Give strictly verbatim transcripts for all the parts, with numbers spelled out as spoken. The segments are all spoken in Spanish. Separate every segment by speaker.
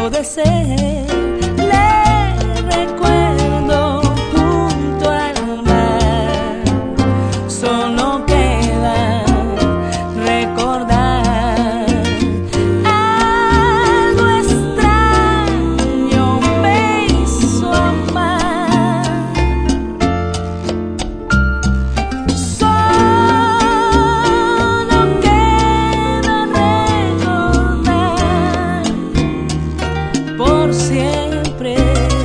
Speaker 1: dejó de ser. Le recuerdo junto al mar, solo queda recordar algo extraño me hizo amar. Solo queda recordar por siempre.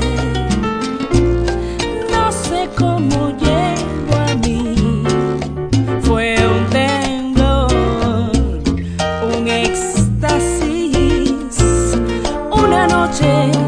Speaker 1: No sé cómo llegó a mí, fue un temblor, un éxtasis, una noche